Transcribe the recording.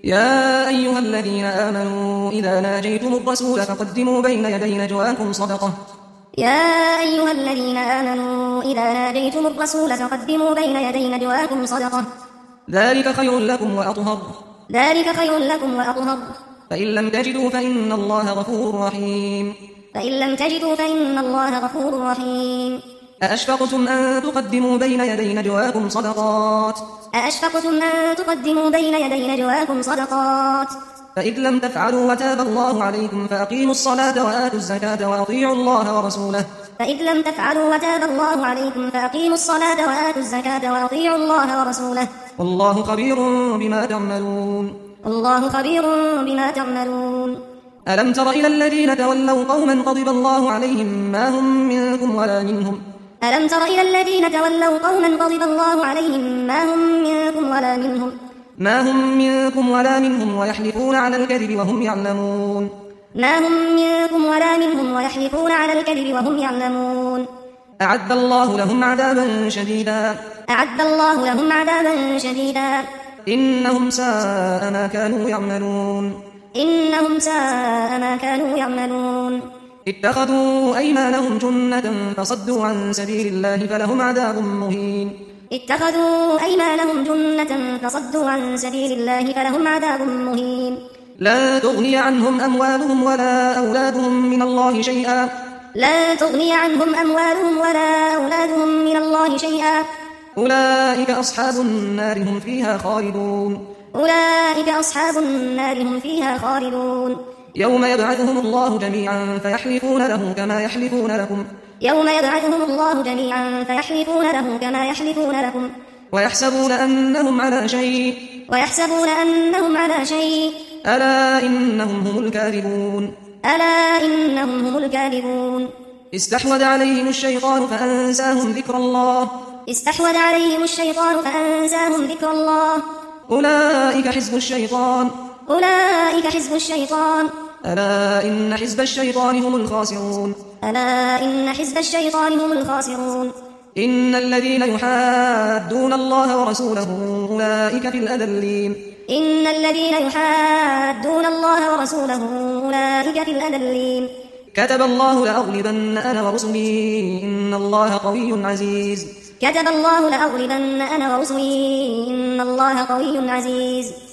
يا أيها الذين آمنوا إذا ناجيتم الرسول فقدموا بين يدي نجواكم صدقة. يا أيها الذين آمنوا إذا ناجيتم الرسول فقدموا بين يدي نجواكم صدقة. ذلك خير لكم وأطهر. ذلك خير لكم وأطهر. فإن لم تجدوا فإن الله غفور رحيم. فإن لم تجدوا فإن الله غفور رحيم. أأشفقتم أن تقدموا بين يدي نجواكم صدقات. أأشفقتم أن تقدموا بين يدي نجواكم صدقات. فإذ لم تفعلوا وتاب الله عليكم فأقيموا الصلاة وآتوا الزكاة وأطيعوا الله ورسوله. فإذ لم تفعلوا وتاب الله عليكم فأقيموا الصلاة وآتوا الزكاة وأطيعوا الله ورسوله. والله خبير بما تعملون. والله خبير بما تعملون. ألم تر إلى الذين تولوا قوما غضب الله عليهم ما هم منكم ولا منهم. ألم تر إلى الذين تولوا قوما غضب الله عليهم ما هم منكم ولا منهم. ما هم منكم ولا منهم ويحلفون على الكذب وهم يعلمون. ما هم منكم ولا منهم ويحلفون على الكذب وهم يعلمون. أعد الله لهم عذابا شديدا. أعد الله لهم عذابا شديدا. إنهم ساء ما كانوا يعملون. إنهم ساء ما كانوا يعملون. اتخذوا أيمانهم جنة فصدوا عن سبيل الله فلهم عذاب مهين. اتخذوا أيمانهم جنة فصدوا عن سبيل الله فلهم عذاب مهين. لا تغني عنهم أموالهم ولا أولادهم من الله شيئا. لا تغني عنهم أموالهم ولا أولادهم من الله شيئا. أولئك أصحاب النار هم فيها خالدون. أولئك أصحاب النار هم فيها خالدون. يوم يبعثهم الله جميعا فيحلفون له كما يحلفون لكم. يوم يبعثهم الله جميعا فيحلفون له كما يحلفون لكم. ويحسبون أنهم على شيء. ويحسبون أنهم على شيء. ألا إنهم هم الكاذبون. ألا إنهم هم الكاذبون. استحوذ عليهم الشيطان فأنساهم ذكر الله. استحوذ عليهم الشيطان فأنساهم ذكر الله. أولئك حزب الشيطان. أولئك حزب الشيطان. ألا إن حزب الشيطان هم الخاسرون. ألا إن حزب الشيطان هم الخاسرون. إن الذين يحادون الله ورسوله أولئك في الأذلين. إن الذين يحادون الله ورسوله أولئك في الأذلين. كتب الله لأغلبن أنا ورسلي إن الله قوي عزيز. كتب الله لأغلبن أنا ورسلي إن الله قوي عزيز.